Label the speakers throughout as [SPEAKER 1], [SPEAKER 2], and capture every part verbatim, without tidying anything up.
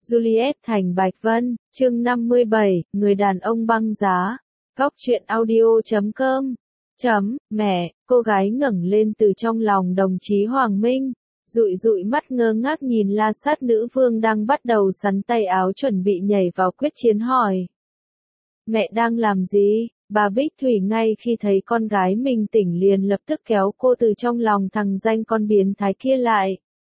[SPEAKER 1] Juliet thành Bạch Vân, chương năm mươi bảy, người đàn ông băng giá. Góc truyện audio chấm com. Chấm, mẹ, cô gái ngẩng lên từ trong lòng đồng chí Hoàng Minh, dụi dụi mắt ngơ ngác nhìn la sát nữ vương đang bắt đầu sắn tay áo chuẩn bị nhảy vào quyết chiến hỏi. Mẹ đang làm gì? Bà Bích Thủy ngay khi thấy con gái mình tỉnh liền lập tức kéo cô từ trong lòng thằng danh con biến thái kia lại.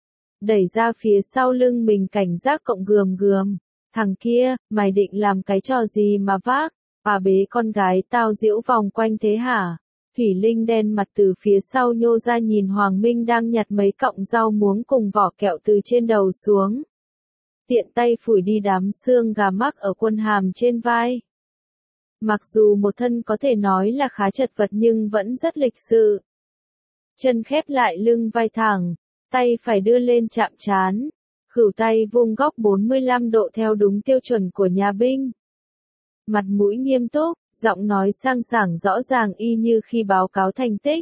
[SPEAKER 1] Đẩy ra phía sau lưng mình cảnh giác cộng gườm gườm. Thằng kia, mày định làm cái trò gì mà vác? Bà bế con gái tao diễu vòng quanh thế hả? Thủy Linh đen mặt từ phía sau nhô ra nhìn Hoàng Minh đang nhặt mấy cọng rau muống cùng vỏ kẹo từ trên đầu xuống. Tiện tay phủi đi đám xương gà mắc ở quần hàm trên vai. Mặc dù một thân có thể nói là khá chật vật nhưng vẫn rất lịch sự. Chân khép lại lưng vai thẳng, tay phải đưa lên chạm trán, khuỷu tay vuông góc bốn mươi lăm độ theo đúng tiêu chuẩn của nhà binh. Mặt mũi nghiêm túc, giọng nói sang sảng rõ ràng y như khi báo cáo thành tích.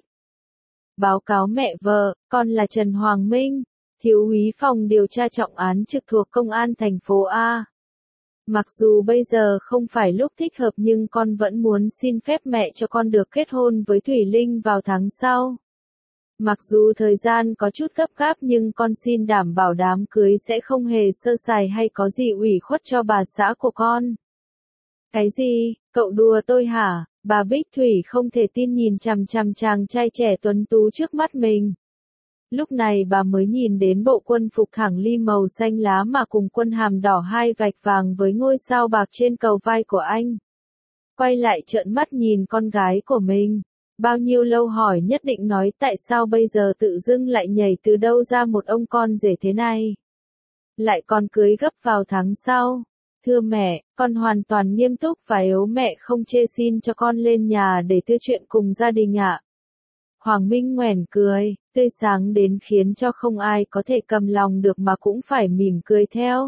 [SPEAKER 1] Báo cáo mẹ vợ, con là Trần Hoàng Minh, thiếu úy phòng điều tra trọng án trực thuộc công an thành phố A. Mặc dù bây giờ không phải lúc thích hợp nhưng con vẫn muốn xin phép mẹ cho con được kết hôn với Thủy Linh vào tháng sau. Mặc dù thời gian có chút gấp gáp nhưng con xin đảm bảo đám cưới sẽ không hề sơ sài hay có gì ủy khuất cho bà xã của con. Cái gì, cậu đùa tôi hả? Bà Bích Thủy không thể tin nhìn chằm chằm chàng trai trẻ tuấn tú trước mắt mình. Lúc này bà mới nhìn đến bộ quân phục thẳng ly màu xanh lá mà cùng quân hàm đỏ hai vạch vàng với ngôi sao bạc trên cầu vai của anh. Quay lại trợn mắt nhìn con gái của mình. Bao nhiêu lâu hỏi nhất định nói tại sao bây giờ tự dưng lại nhảy từ đâu ra một ông con rể thế này. Lại còn cưới gấp vào tháng sau. Thưa mẹ, con hoàn toàn nghiêm túc và yếu mẹ không chê xin cho con lên nhà để thư chuyện cùng gia đình ạ. Hoàng Minh nhoẻn cười, tươi sáng đến khiến cho không ai có thể cầm lòng được mà cũng phải mỉm cười theo.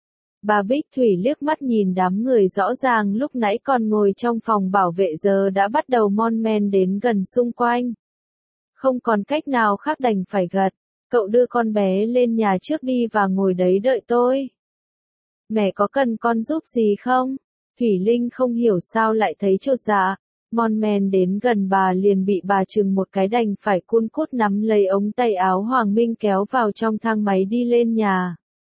[SPEAKER 1] Bà Bích Thủy liếc mắt nhìn đám người rõ ràng lúc nãy còn ngồi trong phòng bảo vệ giờ đã bắt đầu mon men đến gần xung quanh. Không còn cách nào khác đành phải gật, cậu đưa con bé lên nhà trước đi và ngồi đấy đợi tôi. Mẹ có cần con giúp gì không? Thủy Linh không hiểu sao lại thấy chột dạ. Mon men đến gần bà liền bị bà chừng một cái đành phải cun cút nắm lấy ống tay áo Hoàng Minh kéo vào trong thang máy đi lên nhà.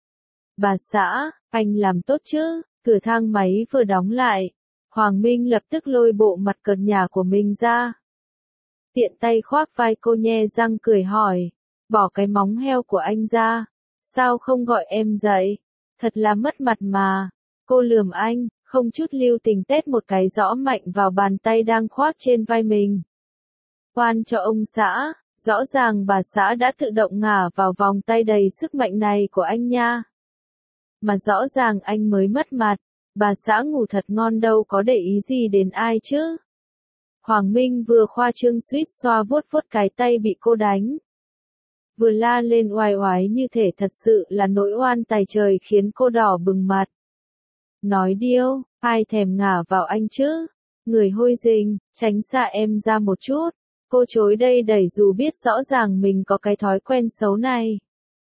[SPEAKER 1] Bà xã, anh làm tốt chứ? Cửa thang máy vừa đóng lại. Hoàng Minh lập tức lôi bộ mặt cợt nhả của mình ra. Tiện tay khoác vai cô nhe răng cười hỏi. Bỏ cái móng heo của anh ra. Sao không gọi em dậy? Thật là mất mặt mà. Cô lườm anh, không chút lưu tình tét một cái rõ mạnh vào bàn tay đang khoác trên vai mình. Oan cho ông xã, rõ ràng bà xã đã tự động ngả vào vòng tay đầy sức mạnh này của anh nha. Mà rõ ràng anh mới mất mặt, bà xã ngủ thật ngon đâu có để ý gì đến ai chứ. Hoàng Minh vừa khoa trương suýt xoa vuốt vuốt cái tay bị cô đánh. Vừa la lên oai oái như thể thật sự là nỗi oan tày trời khiến cô đỏ bừng mặt. Nói điêu, ai thèm ngả vào anh chứ? Người hôi rình, tránh xa em ra một chút. Cô chối đây đẩy dù biết rõ ràng mình có cái thói quen xấu này.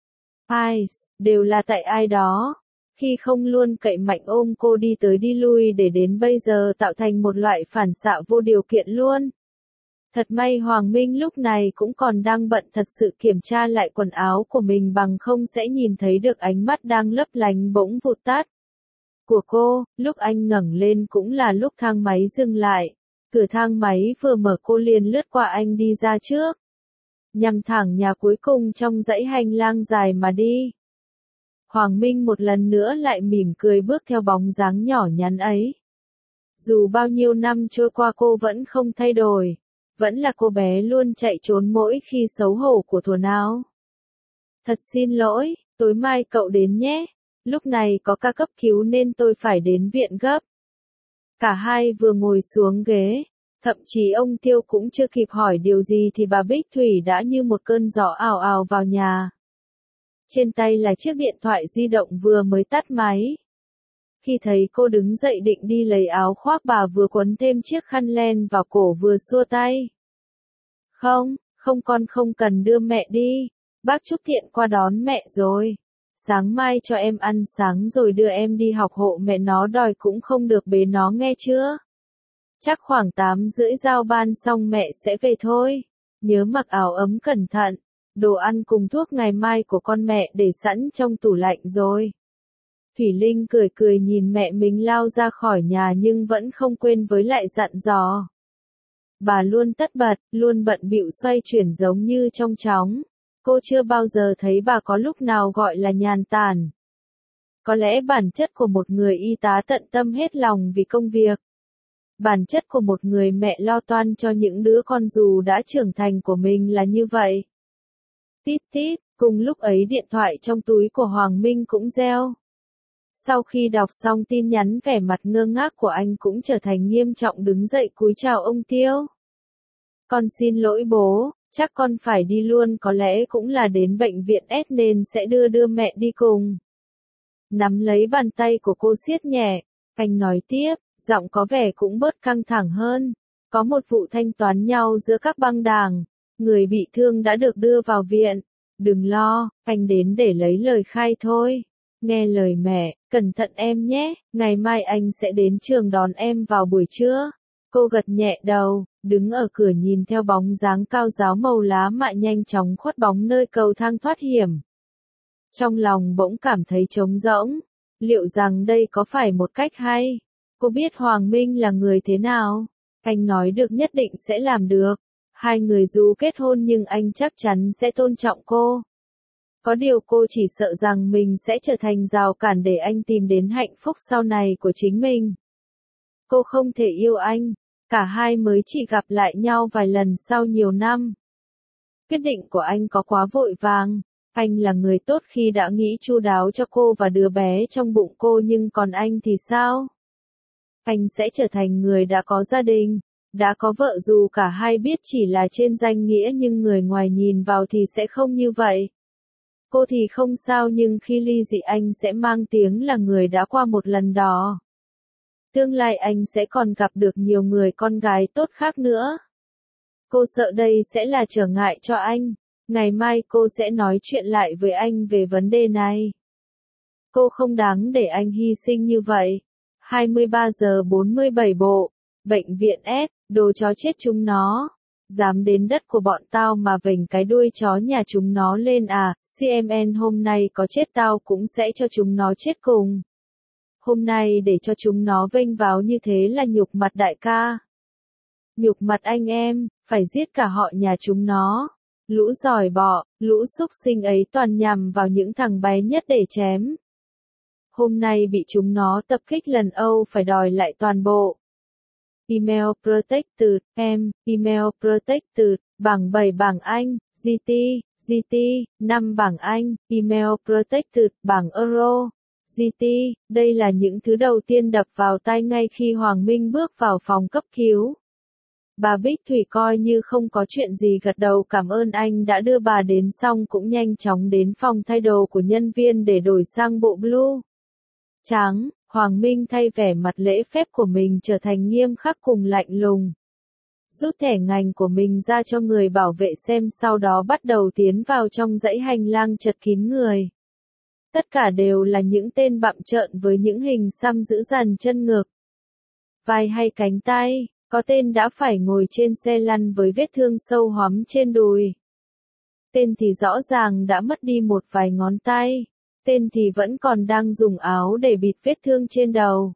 [SPEAKER 1] Ai, đều là tại ai đó. Khi không luôn cậy mạnh ôm cô đi tới đi lui để đến bây giờ tạo thành một loại phản xạ vô điều kiện luôn. Thật may Hoàng Minh lúc này cũng còn đang bận thật sự kiểm tra lại quần áo của mình bằng không sẽ nhìn thấy được ánh mắt đang lấp lánh bỗng vụt tắt. Của cô, lúc anh ngẩng lên cũng là lúc thang máy dừng lại. Cửa thang máy vừa mở cô liền lướt qua anh đi ra trước. Nhằm thẳng nhà cuối cùng trong dãy hành lang dài mà đi. Hoàng Minh một lần nữa lại mỉm cười bước theo bóng dáng nhỏ nhắn ấy. Dù bao nhiêu năm trôi qua cô vẫn không thay đổi. Vẫn là cô bé luôn chạy trốn mỗi khi xấu hổ của thuở nào. Thật xin lỗi, tối mai cậu đến nhé. Lúc này có ca cấp cứu nên tôi phải đến viện gấp. Cả hai vừa ngồi xuống ghế, thậm chí ông Tiêu cũng chưa kịp hỏi điều gì thì bà Bích Thủy đã như một cơn gió ào ào vào nhà. Trên tay là chiếc điện thoại di động vừa mới tắt máy. Khi thấy cô đứng dậy định đi lấy áo khoác bà vừa quấn thêm chiếc khăn len vào cổ vừa xua tay. Không, không con không cần đưa mẹ đi. Bác Trúc Thiện qua đón mẹ rồi. Sáng mai cho em ăn sáng rồi đưa em đi học hộ mẹ nó đòi cũng không được bế nó nghe chưa? Chắc khoảng tám rưỡi giao ban xong mẹ sẽ về thôi. Nhớ mặc áo ấm cẩn thận. Đồ ăn cùng thuốc ngày mai của con mẹ để sẵn trong tủ lạnh rồi. Thủy Linh cười cười nhìn mẹ mình lao ra khỏi nhà nhưng vẫn không quên với lại dặn dò. Bà luôn tất bật, luôn bận bịu xoay chuyển giống như trong chóng. Cô chưa bao giờ thấy bà có lúc nào gọi là nhàn tản. Có lẽ bản chất của một người y tá tận tâm hết lòng vì công việc. Bản chất của một người mẹ lo toan cho những đứa con dù đã trưởng thành của mình là như vậy. Tít tít, cùng lúc ấy điện thoại trong túi của Hoàng Minh cũng reo. Sau khi đọc xong tin nhắn vẻ mặt ngơ ngác của anh cũng trở thành nghiêm trọng đứng dậy cúi chào ông Tiêu. Con xin lỗi bố, chắc con phải đi luôn có lẽ cũng là đến bệnh viện S nên sẽ đưa đưa mẹ đi cùng. Nắm lấy bàn tay của cô siết nhẹ, anh nói tiếp, giọng có vẻ cũng bớt căng thẳng hơn. Có một vụ thanh toán nhau giữa các băng đảng, người bị thương đã được đưa vào viện. Đừng lo, anh đến để lấy lời khai thôi. Nghe lời mẹ, cẩn thận em nhé, ngày mai anh sẽ đến trường đón em vào buổi trưa. Cô gật nhẹ đầu, đứng ở cửa nhìn theo bóng dáng cao giáo màu lá mạ nhanh chóng khuất bóng nơi cầu thang thoát hiểm. Trong lòng bỗng cảm thấy trống rỗng, liệu rằng đây có phải một cách hay? Cô biết Hoàng Minh là người thế nào? Anh nói được nhất định sẽ làm được. Hai người dù kết hôn nhưng anh chắc chắn sẽ tôn trọng cô. Có điều cô chỉ sợ rằng mình sẽ trở thành rào cản để anh tìm đến hạnh phúc sau này của chính mình. Cô không thể yêu anh, cả hai mới chỉ gặp lại nhau vài lần sau nhiều năm. Quyết định của anh có quá vội vàng, anh là người tốt khi đã nghĩ chu đáo cho cô và đứa bé trong bụng cô nhưng còn anh thì sao? Anh sẽ trở thành người đã có gia đình, đã có vợ dù cả hai biết chỉ là trên danh nghĩa nhưng người ngoài nhìn vào thì sẽ không như vậy. Cô thì không sao nhưng khi ly dị anh sẽ mang tiếng là người đã qua một lần đó. Tương lai anh sẽ còn gặp được nhiều người con gái tốt khác nữa. Cô sợ đây sẽ là trở ngại cho anh. Ngày mai cô sẽ nói chuyện lại với anh về vấn đề này. Cô không đáng để anh hy sinh như vậy. hai mươi ba giờ bốn mươi bảy bộ. Bệnh viện S, đồ chó chết chúng nó. Dám đến đất của bọn tao mà vểnh cái đuôi chó nhà chúng nó lên à, xê em en hôm nay có chết tao cũng sẽ cho chúng nó chết cùng. Hôm nay để cho chúng nó vênh váo như thế là nhục mặt đại ca. Nhục mặt anh em, phải giết cả họ nhà chúng nó. Lũ giỏi bọ, lũ súc sinh ấy toàn nhằm vào những thằng bé nhất để chém. Hôm nay bị chúng nó tập kích lần Âu phải đòi lại toàn bộ. Email Protected, em, Email Protected, bảng bảy bảng Anh, giê tê, giê tê, năm bảng Anh, Email Protected, bảng Euro, giê tê, đây là những thứ đầu tiên đập vào tai ngay khi Hoàng Minh bước vào phòng cấp cứu. Bà Bích Thủy coi như không có chuyện gì gật đầu cảm ơn anh đã đưa bà đến xong cũng nhanh chóng đến phòng thay đồ của nhân viên để đổi sang bộ blue trắng. Hoàng Minh thay vẻ mặt lễ phép của mình trở thành nghiêm khắc cùng lạnh lùng. Rút thẻ ngành của mình ra cho người bảo vệ xem sau đó bắt đầu tiến vào trong dãy hành lang chật kín người. Tất cả đều là những tên bặm trợn với những hình xăm dữ dằn chân ngực, vai hay cánh tay, có tên đã phải ngồi trên xe lăn với vết thương sâu hoắm trên đùi. Tên thì rõ ràng đã mất đi một vài ngón tay. Tên thì vẫn còn đang dùng áo để bịt vết thương trên đầu.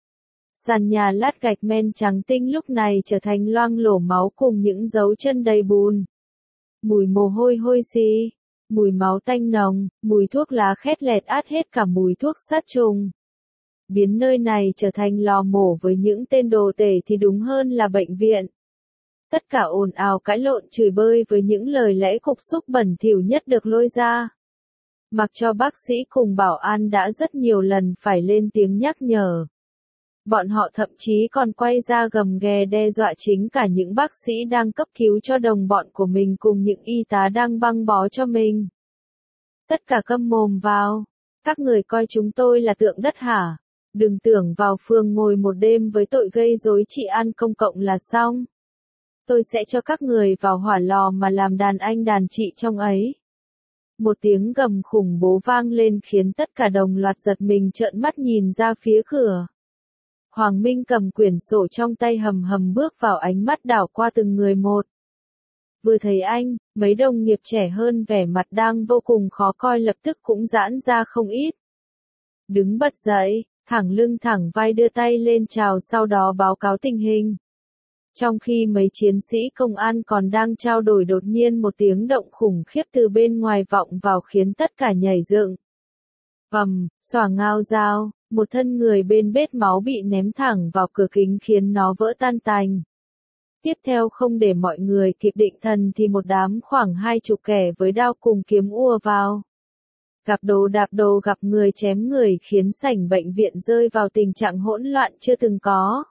[SPEAKER 1] Sàn nhà lát gạch men trắng tinh lúc này trở thành loang lổ máu cùng những dấu chân đầy bùn. Mùi mồ hôi hôi xì, mùi máu tanh nồng, mùi thuốc lá khét lẹt át hết cả mùi thuốc sát trùng. Biến nơi này trở thành lò mổ với những tên đồ tể thì đúng hơn là bệnh viện. Tất cả ồn ào cãi lộn chửi bới với những lời lẽ cục xúc bẩn thỉu nhất được lôi ra. Mặc cho bác sĩ cùng bảo an đã rất nhiều lần phải lên tiếng nhắc nhở. Bọn họ thậm chí còn quay ra gầm ghè đe dọa chính cả những bác sĩ đang cấp cứu cho đồng bọn của mình cùng những y tá đang băng bó cho mình. Tất cả câm mồm vào. Các người coi chúng tôi là tượng đất hả? Đừng tưởng vào phường ngồi một đêm với tội gây rối trị an công cộng là xong. Tôi sẽ cho các người vào hỏa lò mà làm đàn anh đàn chị trong ấy. một tiếng gầm khủng bố vang lên khiến tất cả đồng loạt giật mình trợn mắt nhìn ra phía cửa. Hoàng Minh cầm quyển sổ trong tay hầm hầm bước vào, ánh mắt đảo qua từng người một. Vừa thấy anh, mấy đồng nghiệp trẻ hơn vẻ mặt đang vô cùng khó coi lập tức cũng giãn ra không ít. Đứng bật dậy, thẳng lưng thẳng vai đưa tay lên chào sau đó báo cáo tình hình. Trong khi mấy chiến sĩ công an còn đang trao đổi đột nhiên một tiếng động khủng khiếp từ bên ngoài vọng vào khiến tất cả nhảy dựng. Vầm, xòa ngao dao, một thân người bên bết máu bị ném thẳng vào cửa kính khiến nó vỡ tan tành. Tiếp theo không để mọi người kịp định thần thì một đám khoảng hai chục kẻ với đao cùng kiếm ùa vào. Gặp đồ đạp đồ gặp người chém người khiến sảnh bệnh viện rơi vào tình trạng hỗn loạn chưa từng có.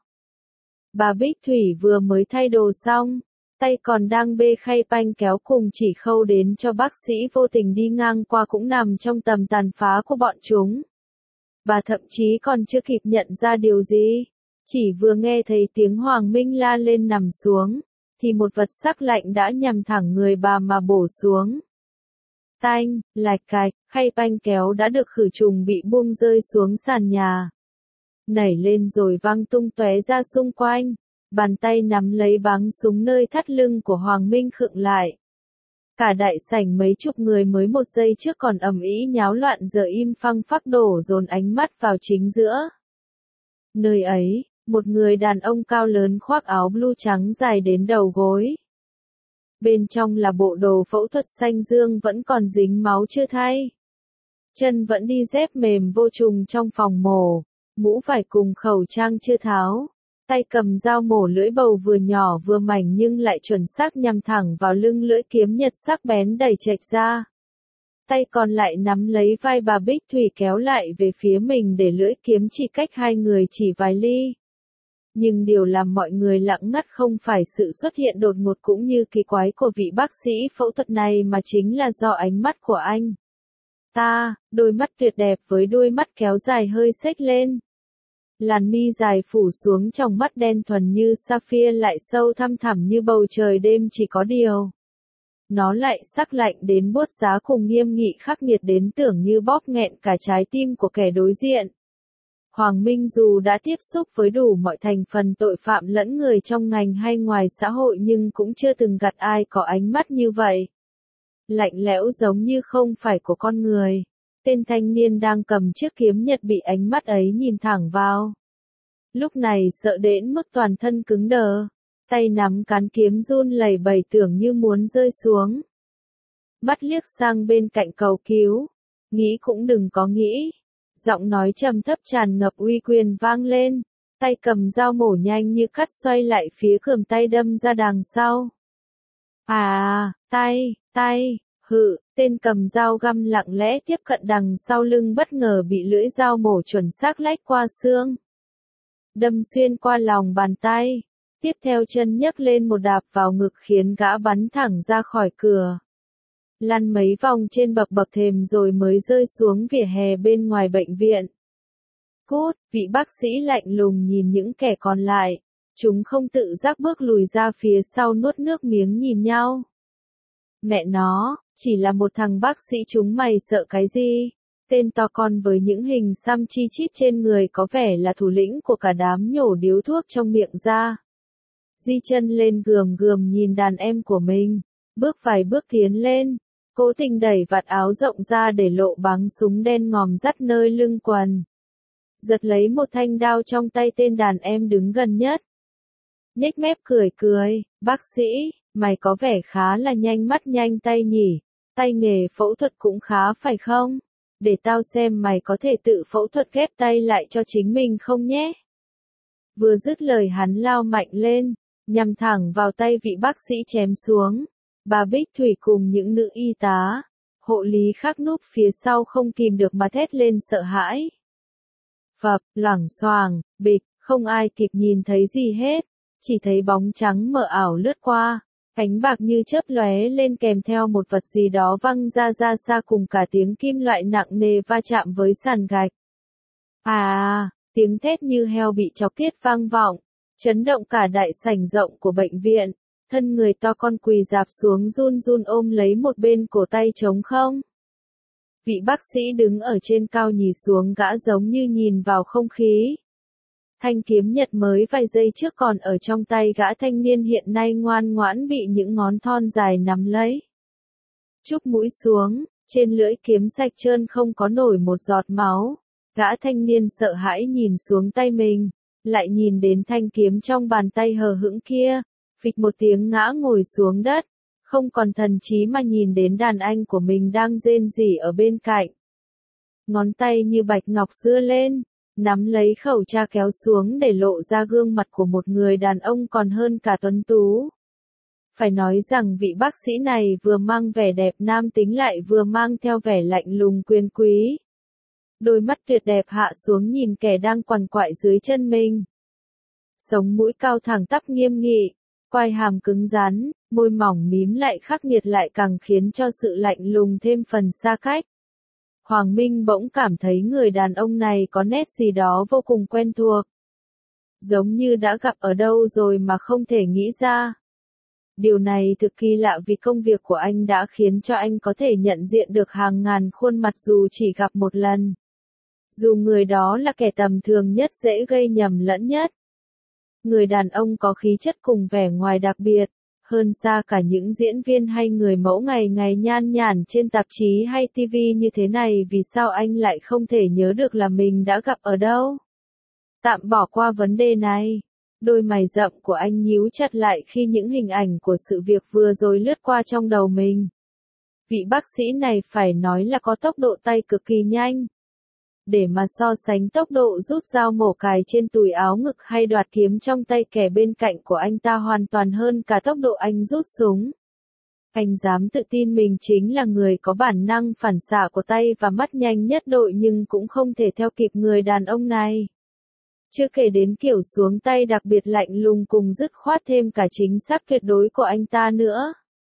[SPEAKER 1] Bà Bích Thủy vừa mới thay đồ xong, tay còn đang bê khay panh kéo cùng chỉ khâu đến cho bác sĩ vô tình đi ngang qua cũng nằm trong tầm tàn phá của bọn chúng. Bà thậm chí còn chưa kịp nhận ra điều gì, chỉ vừa nghe thấy tiếng Hoàng Minh la lên nằm xuống, thì một vật sắc lạnh đã nhằm thẳng người bà mà bổ xuống. Tanh, lạch cạch, khay panh kéo đã được khử trùng bị buông rơi xuống sàn nhà. Nảy lên rồi văng tung tóe ra xung quanh, bàn tay nắm lấy báng súng nơi thắt lưng của Hoàng Minh khựng lại. Cả đại sảnh mấy chục người mới một giây trước còn ầm ĩ nháo loạn giờ im phăng phắc đổ dồn ánh mắt vào chính giữa. Nơi ấy, một người đàn ông cao lớn khoác áo blue trắng dài đến đầu gối. Bên trong là bộ đồ phẫu thuật xanh dương vẫn còn dính máu chưa thay. Chân vẫn đi dép mềm vô trùng trong phòng mổ, mũ vải cùng khẩu trang chưa tháo. Tay cầm dao mổ lưỡi bầu vừa nhỏ vừa mảnh nhưng lại chuẩn xác nhằm thẳng vào lưng lưỡi kiếm nhật sắc bén đẩy chệch ra. Tay còn lại nắm lấy vai bà Bích Thủy kéo lại về phía mình để lưỡi kiếm chỉ cách hai người chỉ vài ly. Nhưng điều làm mọi người lặng ngắt không phải sự xuất hiện đột ngột cũng như kỳ quái của vị bác sĩ phẫu thuật này mà chính là do ánh mắt của anh ta, đôi mắt tuyệt đẹp với đôi mắt kéo dài hơi xếch lên. Làn mi dài phủ xuống trong mắt đen thuần như sapphire lại sâu thăm thẳm như bầu trời đêm chỉ có điều. Nó lại sắc lạnh đến buốt giá cùng nghiêm nghị khắc nghiệt đến tưởng như bóp nghẹn cả trái tim của kẻ đối diện. Hoàng Minh dù đã tiếp xúc với đủ mọi thành phần tội phạm lẫn người trong ngành hay ngoài xã hội nhưng cũng chưa từng gặp ai có ánh mắt như vậy. Lạnh lẽo giống như không phải của con người. Tên thanh niên đang cầm chiếc kiếm nhật bị ánh mắt ấy nhìn thẳng vào. Lúc này sợ đến mức toàn thân cứng đờ, tay nắm cán kiếm run lẩy bẩy tưởng như muốn rơi xuống. Mắt liếc sang bên cạnh cầu cứu, nghĩ cũng đừng có nghĩ. Giọng nói trầm thấp tràn ngập uy quyền vang lên, tay cầm dao mổ nhanh như cắt xoay lại phía cườm tay đâm ra đằng sau. À, tay, tay, hự, tên cầm dao găm lặng lẽ tiếp cận đằng sau lưng bất ngờ bị lưỡi dao mổ chuẩn xác lách qua xương. Đâm xuyên qua lòng bàn tay, tiếp theo chân nhấc lên một đạp vào ngực khiến gã bắn thẳng ra khỏi cửa. Lăn mấy vòng trên bậc bậc thềm rồi mới rơi xuống vỉa hè bên ngoài bệnh viện. Cút, vị bác sĩ lạnh lùng nhìn những kẻ còn lại, chúng không tự giác bước lùi ra phía sau nuốt nước miếng nhìn nhau. Mẹ nó, chỉ là một thằng bác sĩ chúng mày sợ cái gì? Tên to con với những hình xăm chi chít trên người có vẻ là thủ lĩnh của cả đám nhổ điếu thuốc trong miệng ra. Di chân lên gườm gườm nhìn đàn em của mình, bước vài bước tiến lên, cố tình đẩy vạt áo rộng ra để lộ báng súng đen ngòm dắt nơi lưng quần. Giật lấy một thanh đao trong tay tên đàn em đứng gần nhất. Nhếch mép cười cười, bác sĩ, mày có vẻ khá là nhanh mắt nhanh tay nhỉ, tay nghề phẫu thuật cũng khá phải không? Để tao xem mày có thể tự phẫu thuật ghép tay lại cho chính mình không nhé. Vừa dứt lời hắn lao mạnh lên, nhằm thẳng vào tay vị bác sĩ chém xuống. Bà Bích Thủy cùng những nữ y tá, hộ lý khác núp phía sau không kìm được mà thét lên sợ hãi. Phập, loảng xoàng, bịch, không ai kịp nhìn thấy gì hết, chỉ thấy bóng trắng mờ ảo lướt qua, ánh bạc như chớp lóe lên kèm theo một vật gì đó văng ra ra xa cùng cả tiếng kim loại nặng nề va chạm với sàn gạch. À, tiếng thét như heo bị chọc tiết vang vọng, chấn động cả đại sảnh rộng của bệnh viện. Thân người to con quỳ dạp xuống run run ôm lấy một bên cổ tay trống không. Vị bác sĩ đứng ở trên cao nhìn xuống gã giống như nhìn vào không khí. Thanh kiếm nhật mới vài giây trước còn ở trong tay gã thanh niên hiện nay ngoan ngoãn bị những ngón thon dài nắm lấy. Chúc mũi xuống, trên lưỡi kiếm sạch trơn không có nổi một giọt máu. Gã thanh niên sợ hãi nhìn xuống tay mình, lại nhìn đến thanh kiếm trong bàn tay hờ hững kia, phịch một tiếng ngã ngồi xuống đất, không còn thần trí mà nhìn đến đàn anh của mình đang rên rỉ ở bên cạnh. Ngón tay như bạch ngọc giơ lên, nắm lấy khẩu tra kéo xuống để lộ ra gương mặt của một người đàn ông còn hơn cả tuấn tú. Phải nói rằng vị bác sĩ này vừa mang vẻ đẹp nam tính lại vừa mang theo vẻ lạnh lùng quyền quý. Đôi mắt tuyệt đẹp hạ xuống nhìn kẻ đang quằn quại dưới chân mình. Sống mũi cao thẳng tắp nghiêm nghị, quai hàm cứng rắn, môi mỏng mím lại khắc nghiệt lại càng khiến cho sự lạnh lùng thêm phần xa cách. Hoàng Minh bỗng cảm thấy người đàn ông này có nét gì đó vô cùng quen thuộc. Giống như đã gặp ở đâu rồi mà không thể nghĩ ra. Điều này thực kỳ lạ vì công việc của anh đã khiến cho anh có thể nhận diện được hàng ngàn khuôn mặt dù chỉ gặp một lần. Dù người đó là kẻ tầm thường nhất dễ gây nhầm lẫn nhất. Người đàn ông có khí chất cùng vẻ ngoài đặc biệt, hơn xa cả những diễn viên hay người mẫu ngày ngày nhan nhản trên tạp chí hay ti vi như thế này. Vì sao anh lại không thể nhớ được là mình đã gặp ở đâu? Tạm bỏ qua vấn đề này. Đôi mày rậm của anh nhíu chặt lại khi những hình ảnh của sự việc vừa rồi lướt qua trong đầu mình. Vị bác sĩ này phải nói là có tốc độ tay cực kỳ nhanh. Để mà so sánh tốc độ rút dao mổ cài trên tùi áo ngực hay đoạt kiếm trong tay kẻ bên cạnh của anh ta hoàn toàn hơn cả tốc độ anh rút súng. Anh dám tự tin mình chính là người có bản năng phản xạ của tay và mắt nhanh nhất đội nhưng cũng không thể theo kịp người đàn ông này. Chưa kể đến kiểu xuống tay đặc biệt lạnh lùng cùng dứt khoát thêm cả chính xác tuyệt đối của anh ta nữa.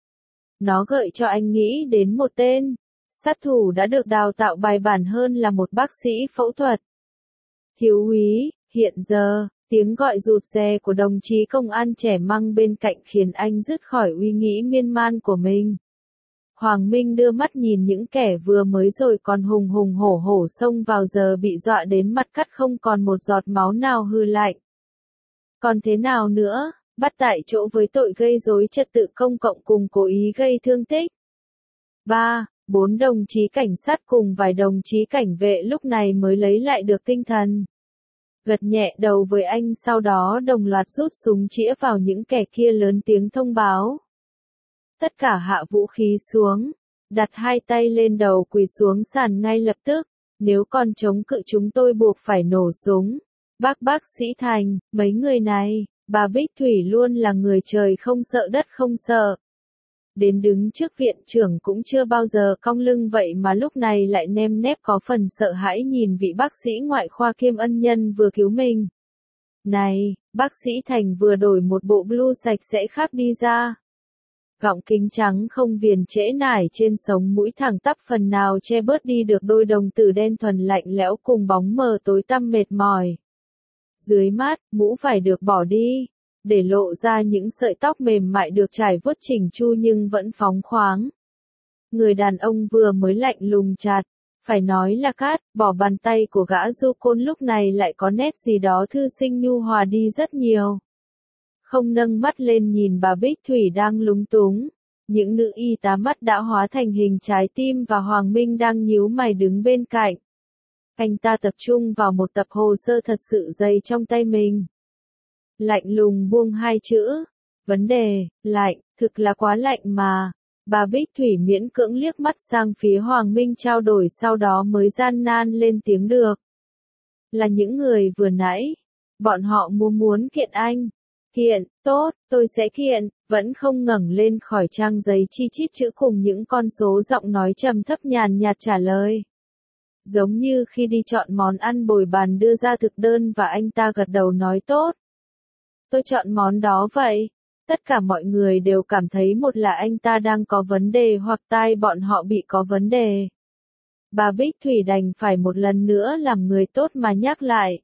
[SPEAKER 1] Nó gợi cho anh nghĩ đến một tên sát thủ đã được đào tạo bài bản hơn là một bác sĩ phẫu thuật. Thiếu úy, hiện giờ, tiếng gọi rụt rè của đồng chí công an trẻ măng bên cạnh khiến anh dứt khỏi uy nghĩ miên man của mình. Hoàng Minh đưa mắt nhìn những kẻ vừa mới rồi còn hùng hùng hổ hổ xông vào giờ bị dọa đến mặt cắt không còn một giọt máu nào hư lạnh. Còn thế nào nữa, bắt tại chỗ với tội gây rối trật tự công cộng cùng cố ý gây thương tích. ba. Bốn đồng chí cảnh sát cùng vài đồng chí cảnh vệ lúc này mới lấy lại được tinh thần. Gật nhẹ đầu với anh sau đó đồng loạt rút súng chĩa vào những kẻ kia lớn tiếng thông báo. Tất cả hạ vũ khí xuống, đặt hai tay lên đầu quỳ xuống sàn ngay lập tức, nếu còn chống cự chúng tôi buộc phải nổ súng. Bác bác sĩ Thành, mấy người này, bà Bích Thủy luôn là người trời không sợ đất không sợ. Đến đứng trước viện trưởng cũng chưa bao giờ cong lưng vậy mà lúc này lại nêm nép có phần sợ hãi nhìn vị bác sĩ ngoại khoa kiêm ân nhân vừa cứu mình. Này, bác sĩ Thành vừa đổi một bộ blue sạch sẽ khác đi ra. Gọng kính trắng không viền trễ nải trên sống mũi thẳng tắp phần nào che bớt đi được đôi đồng tử đen thuần lạnh lẽo cùng bóng mờ tối tăm mệt mỏi. Dưới mắt, mũ phải được bỏ đi, để lộ ra những sợi tóc mềm mại được trải vuốt chỉnh chu nhưng vẫn phóng khoáng. Người đàn ông vừa mới lạnh lùng chặt, phải nói là cát, bỏ bàn tay của gã du côn lúc này lại có nét gì đó thư sinh nhu hòa đi rất nhiều. Không nâng mắt lên nhìn bà Bích Thủy đang lúng túng, những nữ y tá mắt đã hóa thành hình trái tim và Hoàng Minh đang nhíu mày đứng bên cạnh. Anh ta tập trung vào một tập hồ sơ thật sự dày trong tay mình. Lạnh lùng buông hai chữ. Vấn đề, lạnh, thực là quá lạnh mà. Bà Bích Thủy miễn cưỡng liếc mắt sang phía Hoàng Minh trao đổi sau đó mới gian nan lên tiếng được. Là những người vừa nãy. Bọn họ muốn muốn kiện anh. Kiện, tốt, tôi sẽ kiện, vẫn không ngẩng lên khỏi trang giấy chi chít chữ cùng những con số giọng nói trầm thấp nhàn nhạt trả lời. Giống như khi đi chọn món ăn bồi bàn đưa ra thực đơn và anh ta gật đầu nói tốt. Tôi chọn món đó vậy. Tất cả mọi người đều cảm thấy một là anh ta đang có vấn đề hoặc tai bọn họ bị có vấn đề. Bà Bích Thủy đành phải một lần nữa làm người tốt mà nhắc lại.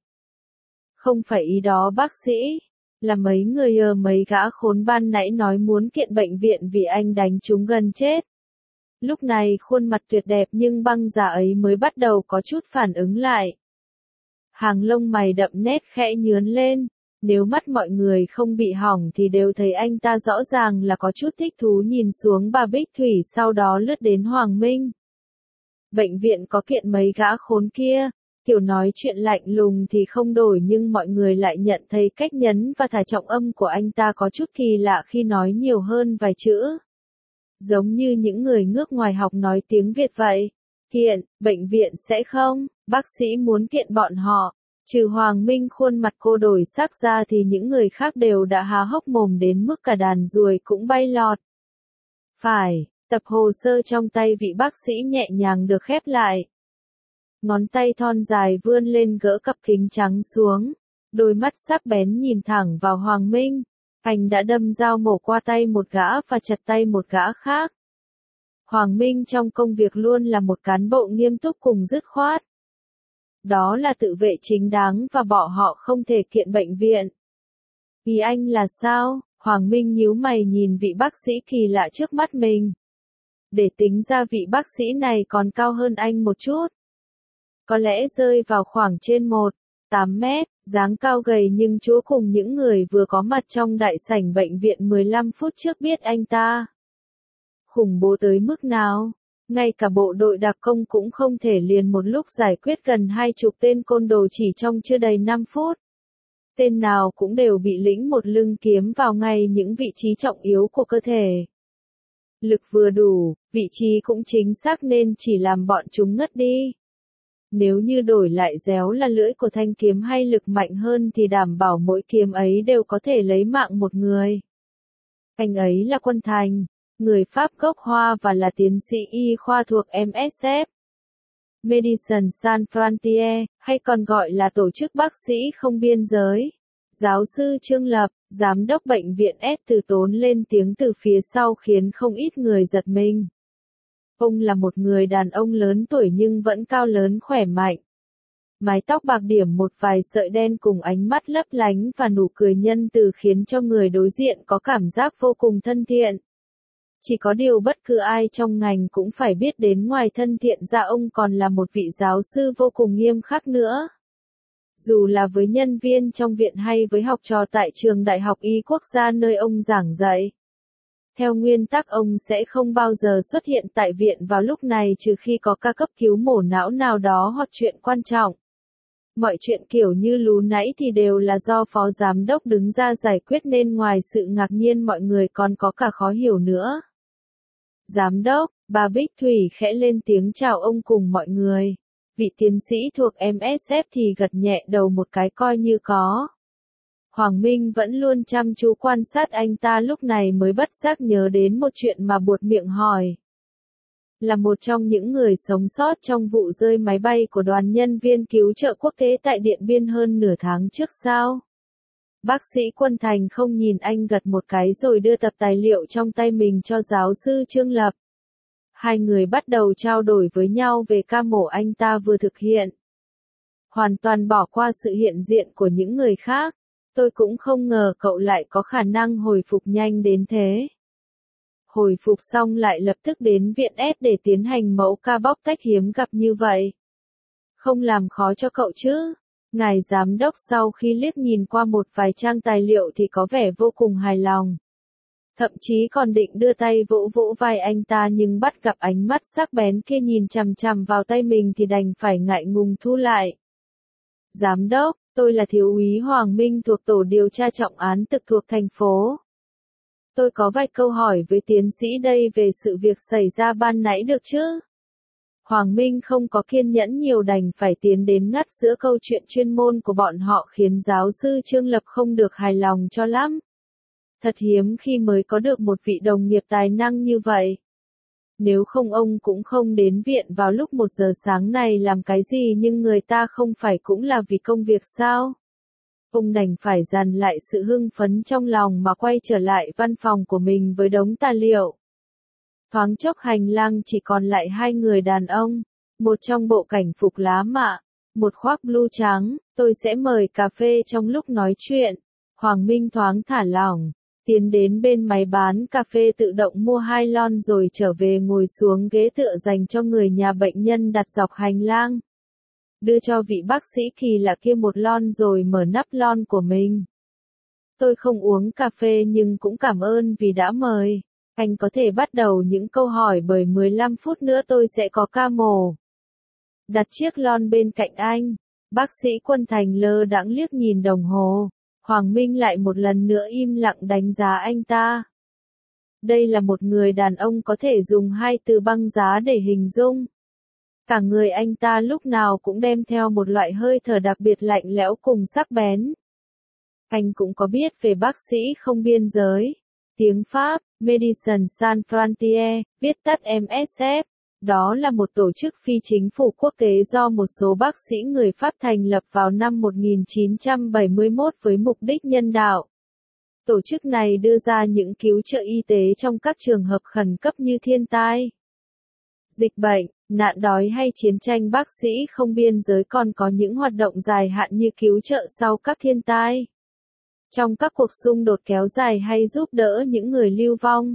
[SPEAKER 1] Không phải ý đó bác sĩ. Là mấy người ờ mấy gã khốn ban nãy nói muốn kiện bệnh viện vì anh đánh chúng gần chết. Lúc này khuôn mặt tuyệt đẹp nhưng băng giá ấy mới bắt đầu có chút phản ứng lại. Hàng lông mày đậm nét khẽ nhướn lên, nếu mắt mọi người không bị hỏng thì đều thấy anh ta rõ ràng là có chút thích thú nhìn xuống bà Bích Thủy sau đó lướt đến Hoàng Minh. Bệnh viện có kiện mấy gã khốn kia, kiểu nói chuyện lạnh lùng thì không đổi nhưng mọi người lại nhận thấy cách nhấn và thả trọng âm của anh ta có chút kỳ lạ khi nói nhiều hơn vài chữ. Giống như những người nước ngoài học nói tiếng Việt vậy. Kiện, bệnh viện sẽ không, bác sĩ muốn kiện bọn họ. Trừ Hoàng Minh khuôn mặt cô đổi sắc ra thì những người khác đều đã há hốc mồm đến mức cả đàn ruồi cũng bay lọt. Phải, tập hồ sơ trong tay vị bác sĩ nhẹ nhàng được khép lại. Ngón tay thon dài vươn lên gỡ cặp kính trắng xuống. Đôi mắt sắc bén nhìn thẳng vào Hoàng Minh. Anh đã đâm dao mổ qua tay một gã và chặt tay một gã khác. Hoàng Minh trong công việc luôn là một cán bộ nghiêm túc cùng dứt khoát. Đó là tự vệ chính đáng và bỏ họ không thể kiện bệnh viện. Ý anh là sao? Hoàng Minh nhíu mày nhìn vị bác sĩ kỳ lạ trước mắt mình. Để tính ra vị bác sĩ này còn cao hơn anh một chút. Có lẽ rơi vào khoảng trên một phẩy tám mét, dáng cao gầy nhưng chúa cùng những người vừa có mặt trong đại sảnh bệnh viện mười lăm phút trước biết anh ta. Khủng bố tới mức nào? Ngay cả bộ đội đặc công cũng không thể liền một lúc giải quyết gần hai chục tên côn đồ chỉ trong chưa đầy năm phút. Tên nào cũng đều bị lĩnh một lưng kiếm vào ngay những vị trí trọng yếu của cơ thể. Lực vừa đủ, vị trí cũng chính xác nên chỉ làm bọn chúng ngất đi. Nếu như đổi lại réo là lưỡi của thanh kiếm hay lực mạnh hơn thì đảm bảo mỗi kiếm ấy đều có thể lấy mạng một người. Anh ấy là Quân Thành, người Pháp gốc Hoa và là tiến sĩ y khoa thuộc em ét ép. Medicine Sans Frontières, hay còn gọi là Tổ chức Bác sĩ Không Biên Giới. Giáo sư Trương Lập, giám đốc bệnh viện S từ tốn lên tiếng từ phía sau khiến không ít người giật mình. Ông là một người đàn ông lớn tuổi nhưng vẫn cao lớn khỏe mạnh. Mái tóc bạc điểm một vài sợi đen cùng ánh mắt lấp lánh và nụ cười nhân từ khiến cho người đối diện có cảm giác vô cùng thân thiện. Chỉ có điều bất cứ ai trong ngành cũng phải biết đến ngoài thân thiện ra ông còn là một vị giáo sư vô cùng nghiêm khắc nữa. Dù là với nhân viên trong viện hay với học trò tại trường Đại học Y Quốc gia nơi ông giảng dạy. Theo nguyên tắc ông sẽ không bao giờ xuất hiện tại viện vào lúc này trừ khi có ca cấp cứu mổ não nào đó hoặc chuyện quan trọng. Mọi chuyện kiểu như lú nãy thì đều là do phó giám đốc đứng ra giải quyết nên ngoài sự ngạc nhiên mọi người còn có cả khó hiểu nữa. Giám đốc, bà Bích Thủy khẽ lên tiếng chào ông cùng mọi người. Vị tiến sĩ thuộc em ét ép thì gật nhẹ đầu một cái coi như có. Hoàng Minh vẫn luôn chăm chú quan sát anh ta lúc này mới bất giác nhớ đến một chuyện mà buột miệng hỏi. Là một trong những người sống sót trong vụ rơi máy bay của đoàn nhân viên cứu trợ quốc tế tại Điện Biên hơn nửa tháng trước sao? Bác sĩ Quân Thành không nhìn anh gật một cái rồi đưa tập tài liệu trong tay mình cho giáo sư Trương Lập. Hai người bắt đầu trao đổi với nhau về ca mổ anh ta vừa thực hiện. Hoàn toàn bỏ qua sự hiện diện của những người khác. Tôi cũng không ngờ cậu lại có khả năng hồi phục nhanh đến thế. Hồi phục xong lại lập tức đến viện S để tiến hành mẫu ca bóc tách hiếm gặp như vậy. Không làm khó cho cậu chứ? Ngài giám đốc sau khi liếc nhìn qua một vài trang tài liệu thì có vẻ vô cùng hài lòng. Thậm chí còn định đưa tay vỗ vỗ vai anh ta nhưng bắt gặp ánh mắt sắc bén kia nhìn chằm chằm vào tay mình thì đành phải ngại ngùng thu lại. Giám đốc, tôi là thiếu úy Hoàng Minh thuộc tổ điều tra trọng án trực thuộc thành phố. Tôi có vài câu hỏi với tiến sĩ đây về sự việc xảy ra ban nãy được chứ? Hoàng Minh không có kiên nhẫn nhiều đành phải tiến đến ngắt giữa câu chuyện chuyên môn của bọn họ khiến giáo sư Trương Lập không được hài lòng cho lắm. Thật hiếm khi mới có được một vị đồng nghiệp tài năng như vậy. Nếu không ông cũng không đến viện vào lúc một giờ sáng này làm cái gì nhưng người ta không phải cũng là vì công việc sao? Ông đành phải dằn lại sự hưng phấn trong lòng mà quay trở lại văn phòng của mình với đống tài liệu. Thoáng chốc hành lang chỉ còn lại hai người đàn ông, một trong bộ cảnh phục lá mạ, một khoác blue trắng, tôi sẽ mời cà phê trong lúc nói chuyện. Hoàng Minh thoáng thả lỏng, tiến đến bên máy bán cà phê tự động mua hai lon rồi trở về ngồi xuống ghế tựa dành cho người nhà bệnh nhân đặt dọc hành lang. Đưa cho vị bác sĩ kỳ lạ kia một lon rồi mở nắp lon của mình. Tôi không uống cà phê nhưng cũng cảm ơn vì đã mời. Anh có thể bắt đầu những câu hỏi bởi mười lăm phút nữa tôi sẽ có ca mổ. Đặt chiếc lon bên cạnh anh. Bác sĩ Quân Thành lơ đãng liếc nhìn đồng hồ. Hoàng Minh lại một lần nữa im lặng đánh giá anh ta. Đây là một người đàn ông có thể dùng hai từ băng giá để hình dung. Cả người anh ta lúc nào cũng đem theo một loại hơi thở đặc biệt lạnh lẽo cùng sắc bén. Anh cũng có biết về bác sĩ không biên giới. Tiếng Pháp, Médecins Sans Frontières, viết tắt em ét ép. Đó là một tổ chức phi chính phủ quốc tế do một số bác sĩ người Pháp thành lập vào năm một nghìn chín trăm bảy mươi mốt với mục đích nhân đạo. Tổ chức này đưa ra những cứu trợ y tế trong các trường hợp khẩn cấp như thiên tai, dịch bệnh, nạn đói hay chiến tranh. Bác sĩ không biên giới còn có những hoạt động dài hạn như cứu trợ sau các thiên tai, trong các cuộc xung đột kéo dài hay giúp đỡ những người lưu vong.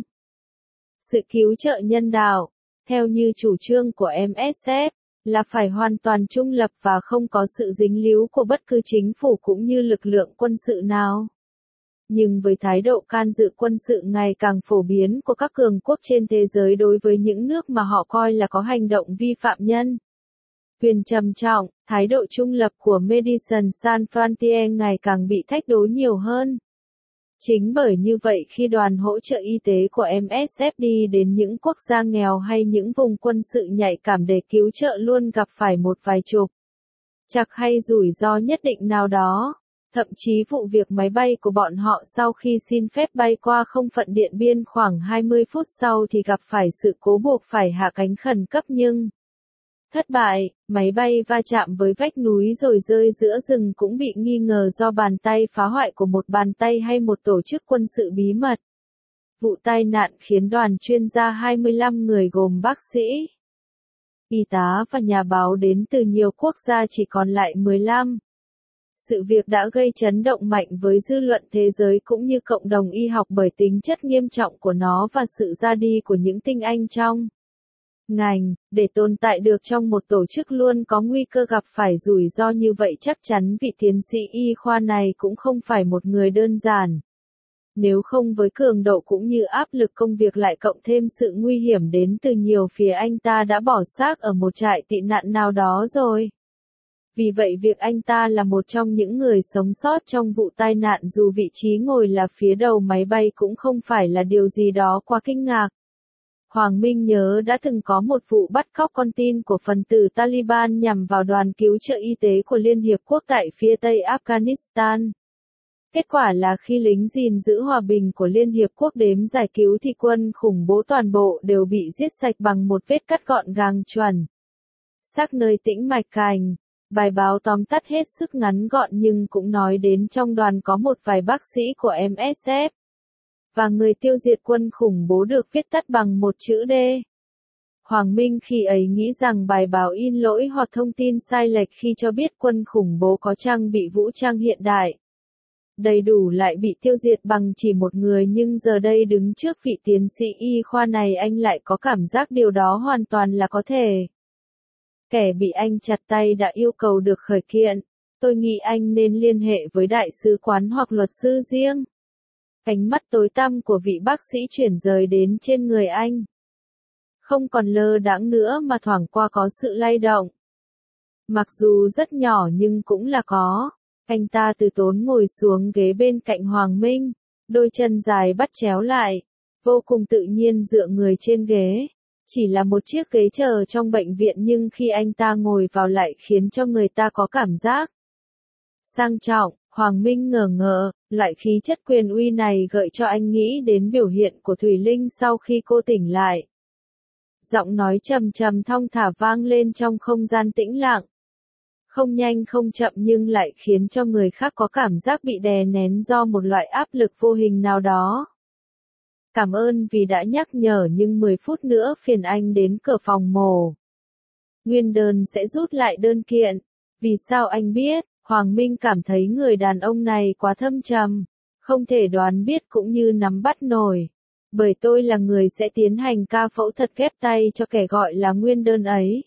[SPEAKER 1] Sự cứu trợ nhân đạo, theo như chủ trương của em ét ép, là phải hoàn toàn trung lập và không có sự dính líu của bất cứ chính phủ cũng như lực lượng quân sự nào. Nhưng với thái độ can dự quân sự ngày càng phổ biến của các cường quốc trên thế giới đối với những nước mà họ coi là có hành động vi phạm nhân quyền trầm trọng, thái độ trung lập của Médecins Sans Frontières ngày càng bị thách đố nhiều hơn. Chính bởi như vậy khi đoàn hỗ trợ y tế của em ét ép đi đến những quốc gia nghèo hay những vùng quân sự nhạy cảm để cứu trợ luôn gặp phải một vài trục trặc hay rủi ro nhất định nào đó. Thậm chí vụ việc máy bay của bọn họ sau khi xin phép bay qua không phận Điện Biên khoảng hai mươi phút sau thì gặp phải sự cố buộc phải hạ cánh khẩn cấp nhưng thất bại, máy bay va chạm với vách núi rồi rơi giữa rừng cũng bị nghi ngờ do bàn tay phá hoại của một bàn tay hay một tổ chức quân sự bí mật. Vụ tai nạn khiến đoàn chuyên gia hai mươi lăm người gồm bác sĩ, y tá và nhà báo đến từ nhiều quốc gia chỉ còn lại mười lăm. Sự việc đã gây chấn động mạnh với dư luận thế giới cũng như cộng đồng y học bởi tính chất nghiêm trọng của nó và sự ra đi của những tinh anh trong ngành. Để tồn tại được trong một tổ chức luôn có nguy cơ gặp phải rủi ro như vậy chắc chắn vị tiến sĩ y khoa này cũng không phải một người đơn giản. Nếu không với cường độ cũng như áp lực công việc lại cộng thêm sự nguy hiểm đến từ nhiều phía anh ta đã bỏ xác ở một trại tị nạn nào đó rồi. Vì vậy việc anh ta là một trong những người sống sót trong vụ tai nạn dù vị trí ngồi là phía đầu máy bay cũng không phải là điều gì đó quá kinh ngạc. Hoàng Minh nhớ đã từng có một vụ bắt cóc con tin của phần tử Taliban nhằm vào đoàn cứu trợ y tế của Liên Hiệp Quốc tại phía tây Afghanistan. Kết quả là khi lính gìn giữ hòa bình của Liên Hiệp Quốc đếm giải cứu thì quân khủng bố toàn bộ đều bị giết sạch bằng một vết cắt gọn gàng chuẩn xác nơi tĩnh mạch cành. Bài báo tóm tắt hết sức ngắn gọn nhưng cũng nói đến trong đoàn có một vài bác sĩ của em ét ép. Và người tiêu diệt quân khủng bố được viết tắt bằng một chữ D. Hoàng Minh khi ấy nghĩ rằng bài báo in lỗi hoặc thông tin sai lệch khi cho biết quân khủng bố có trang bị vũ trang hiện đại đầy đủ lại bị tiêu diệt bằng chỉ một người, nhưng giờ đây đứng trước vị tiến sĩ y khoa này anh lại có cảm giác điều đó hoàn toàn là có thể. Kẻ bị anh chặt tay đã yêu cầu được khởi kiện. Tôi nghĩ anh nên liên hệ với đại sứ quán hoặc luật sư riêng. Ánh mắt tối tăm của vị bác sĩ chuyển rời đến trên người anh. Không còn lơ đãng nữa mà thoảng qua có sự lay động. Mặc dù rất nhỏ nhưng cũng là có. Anh ta từ tốn ngồi xuống ghế bên cạnh Hoàng Minh, đôi chân dài bắt chéo lại, vô cùng tự nhiên dựa người trên ghế. Chỉ là một chiếc ghế chờ trong bệnh viện nhưng khi anh ta ngồi vào lại khiến cho người ta có cảm giác sang trọng. Hoàng Minh ngờ ngợ, loại khí chất quyền uy này gợi cho anh nghĩ đến biểu hiện của Thủy Linh sau khi cô tỉnh lại. Giọng nói trầm trầm thong thả vang lên trong không gian tĩnh lặng. Không nhanh không chậm nhưng lại khiến cho người khác có cảm giác bị đè nén do một loại áp lực vô hình nào đó. Cảm ơn vì đã nhắc nhở nhưng mười phút nữa phiền anh đến cửa phòng mổ. Nguyên đơn sẽ rút lại đơn kiện. Vì sao anh biết? Hoàng Minh cảm thấy người đàn ông này quá thâm trầm. Không thể đoán biết cũng như nắm bắt nổi. Bởi tôi là người sẽ tiến hành ca phẫu thuật ghép tay cho kẻ gọi là nguyên đơn ấy.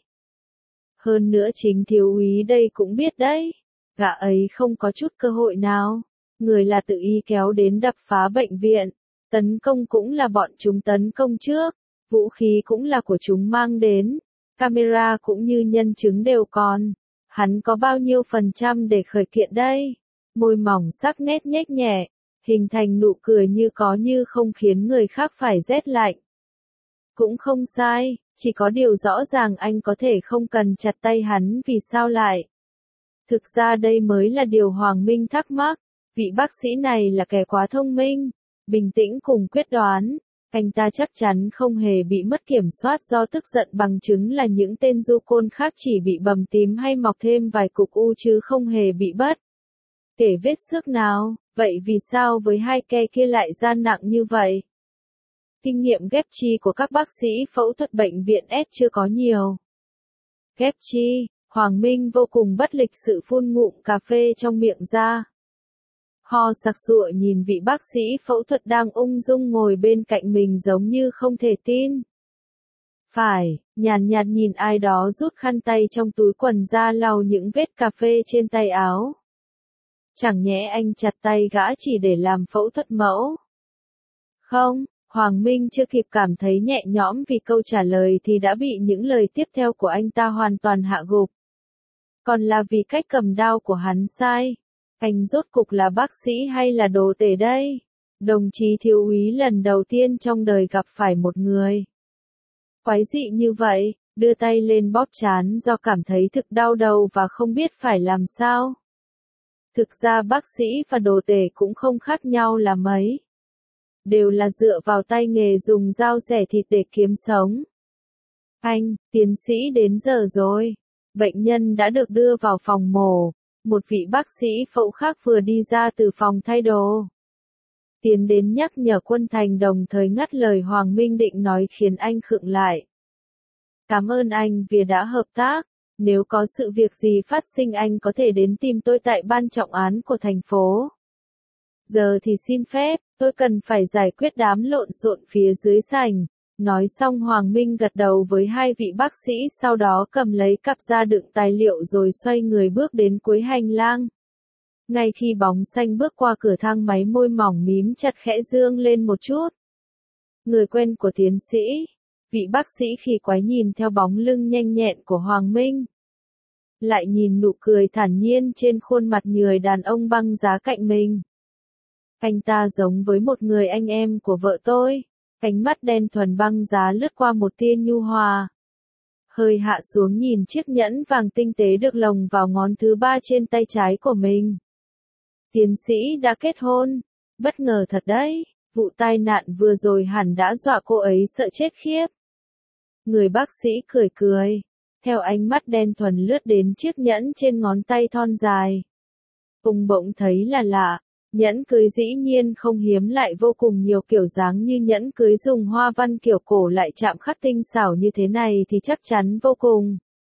[SPEAKER 1] Hơn nữa chính thiếu úy đây cũng biết đấy. Gã ấy không có chút cơ hội nào. Người là tự ý kéo đến đập phá bệnh viện. Tấn công cũng là bọn chúng tấn công trước. Vũ khí cũng là của chúng mang đến. Camera cũng như nhân chứng đều còn. Hắn có bao nhiêu phần trăm để khởi kiện đây? Môi mỏng sắc nét nhếch nhẹ. Hình thành nụ cười như có như không khiến người khác phải rét lạnh. Cũng không sai, chỉ có điều rõ ràng anh có thể không cần chặt tay hắn vì sao lại. Thực ra đây mới là điều Hoàng Minh thắc mắc, vị bác sĩ này là kẻ quá thông minh, bình tĩnh cùng quyết đoán, anh ta chắc chắn không hề bị mất kiểm soát do tức giận bằng chứng là những tên du côn khác chỉ bị bầm tím hay mọc thêm vài cục u chứ không hề bị bất kể vết xước nào, vậy vì sao với hai kẻ kia lại ra nặng như vậy? Kinh nghiệm ghép chi của các bác sĩ phẫu thuật bệnh viện S chưa có nhiều. Ghép chi, Hoàng Minh vô cùng bất lịch sự phun ngụm cà phê trong miệng ra. Ho sặc sụa nhìn vị bác sĩ phẫu thuật đang ung dung ngồi bên cạnh mình giống như không thể tin. Phải, nhàn nhạt nhìn ai đó rút khăn tay trong túi quần ra lau những vết cà phê trên tay áo. Chẳng nhẽ anh chặt tay gã chỉ để làm phẫu thuật mẫu? Không, Hoàng Minh chưa kịp cảm thấy nhẹ nhõm vì câu trả lời thì đã bị những lời tiếp theo của anh ta hoàn toàn hạ gục. Còn là vì cách cầm dao của hắn sai. Anh rốt cục là bác sĩ hay là đồ tể đây? Đồng chí thiếu úy lần đầu tiên trong đời gặp phải một người quái dị như vậy, đưa tay lên bóp trán do cảm thấy thực đau đầu và không biết phải làm sao. Thực ra bác sĩ và đồ tể cũng không khác nhau là mấy. Đều là dựa vào tay nghề dùng dao xẻ thịt để kiếm sống. Anh, tiến sĩ đến giờ rồi. Bệnh nhân đã được đưa vào phòng mổ. Một vị bác sĩ phẫu khác vừa đi ra từ phòng thay đồ. Tiến đến nhắc nhở Quân Thành đồng thời ngắt lời Hoàng Minh định nói khiến anh khựng lại. Cảm ơn anh vì đã hợp tác. Nếu có sự việc gì phát sinh anh có thể đến tìm tôi tại ban trọng án của thành phố. Giờ thì xin phép, tôi cần phải giải quyết đám lộn xộn phía dưới sảnh. Nói xong Hoàng Minh gật đầu với hai vị bác sĩ sau đó cầm lấy cặp ra đựng tài liệu rồi xoay người bước đến cuối hành lang. Ngay khi bóng xanh bước qua cửa thang máy môi mỏng mím chặt khẽ dương lên một chút. Người quen của tiến sĩ. Vị bác sĩ khi quái nhìn theo bóng lưng nhanh nhẹn của Hoàng Minh. Lại nhìn nụ cười thản nhiên trên khuôn mặt người đàn ông băng giá cạnh mình. Anh ta giống với một người anh em của vợ tôi. Cánh mắt đen thuần băng giá lướt qua một tia nhu hòa. Hơi hạ xuống nhìn chiếc nhẫn vàng tinh tế được lồng vào ngón thứ ba trên tay trái của mình. Tiến sĩ đã kết hôn. Bất ngờ thật đấy, vụ tai nạn vừa rồi hẳn đã dọa cô ấy sợ chết khiếp. Người bác sĩ cười cười. Theo ánh mắt đen thuần lướt đến chiếc nhẫn trên ngón tay thon dài. Ông bỗng thấy là lạ. Nhẫn cưới dĩ nhiên không hiếm lại vô cùng nhiều kiểu dáng như nhẫn cưới dùng hoa văn kiểu cổ lại chạm khắc tinh xảo như thế này thì chắc chắn vô cùng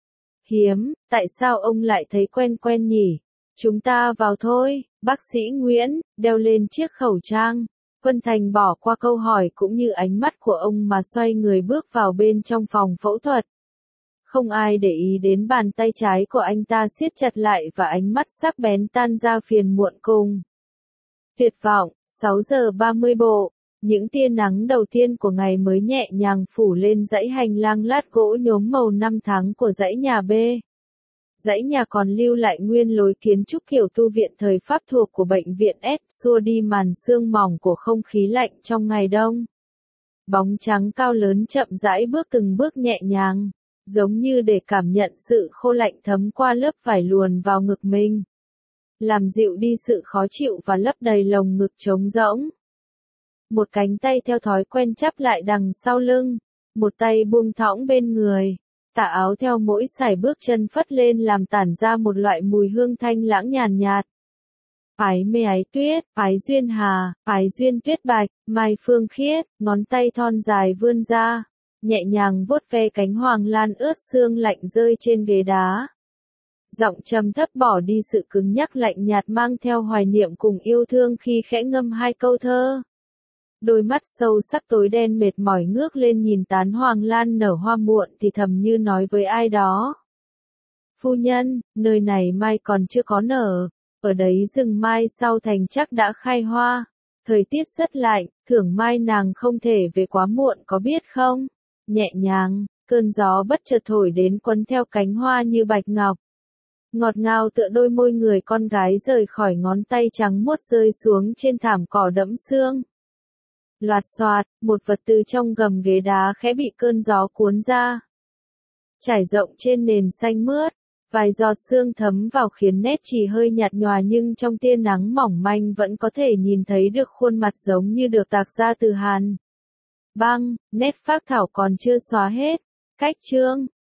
[SPEAKER 1] hiếm. Tại sao ông lại thấy quen quen nhỉ? Chúng ta vào thôi, bác sĩ Nguyễn, đeo lên chiếc khẩu trang. Quân Thành bỏ qua câu hỏi cũng như ánh mắt của ông mà xoay người bước vào bên trong phòng phẫu thuật. Không ai để ý đến bàn tay trái của anh ta siết chặt lại và ánh mắt sắc bén tan ra phiền muộn cùng tuyệt vọng. Sáu giờ ba mươi bộ, những tia nắng đầu tiên của ngày mới nhẹ nhàng phủ lên dãy hành lang lát gỗ nhốm màu năm tháng của dãy nhà B. Dãy nhà còn lưu lại nguyên lối kiến trúc kiểu tu viện thời Pháp thuộc của bệnh viện S, xua đi màn sương mỏng của không khí lạnh trong ngày đông. Bóng trắng cao lớn chậm rãi bước từng bước nhẹ nhàng, giống như để cảm nhận sự khô lạnh thấm qua lớp vải luồn vào ngực mình. Làm dịu đi sự khó chịu và lấp đầy lồng ngực trống rỗng. Một cánh tay theo thói quen chắp lại đằng sau lưng, một tay buông thõng bên người, tà áo theo mỗi sải bước chân phất lên làm tản ra một loại mùi hương thanh lãng nhàn nhạt. Ái mê ái tuyết, ái duyên hà, ái duyên tuyết bạch, mai phương khiết, ngón tay thon dài vươn ra, nhẹ nhàng vuốt ve cánh hoàng lan ướt sương lạnh rơi trên ghế đá. Giọng trầm thấp bỏ đi sự cứng nhắc lạnh nhạt mang theo hoài niệm cùng yêu thương khi khẽ ngâm hai câu thơ. Đôi mắt sâu sắc tối đen mệt mỏi ngước lên nhìn tán hoàng lan nở hoa muộn thì thầm như nói với ai đó. Phu nhân, nơi này mai còn chưa có nở, ở đấy rừng mai sau thành chắc đã khai hoa. Thời tiết rất lạnh, thưởng mai nàng không thể về quá muộn có biết không? Nhẹ nhàng, cơn gió bất chợt thổi đến quấn theo cánh hoa như bạch ngọc. Ngọt ngào tựa đôi môi người con gái rời khỏi ngón tay trắng muốt rơi xuống trên thảm cỏ đẫm sương. Loạt xoạt, một vật từ trong gầm ghế đá khẽ bị cơn gió cuốn ra. Trải rộng trên nền xanh mướt, vài giọt sương thấm vào khiến nét chỉ hơi nhạt nhòa nhưng trong tia nắng mỏng manh vẫn có thể nhìn thấy được khuôn mặt giống như được tạc ra từ hàn băng, nét phác thảo còn chưa xóa hết. Cách chương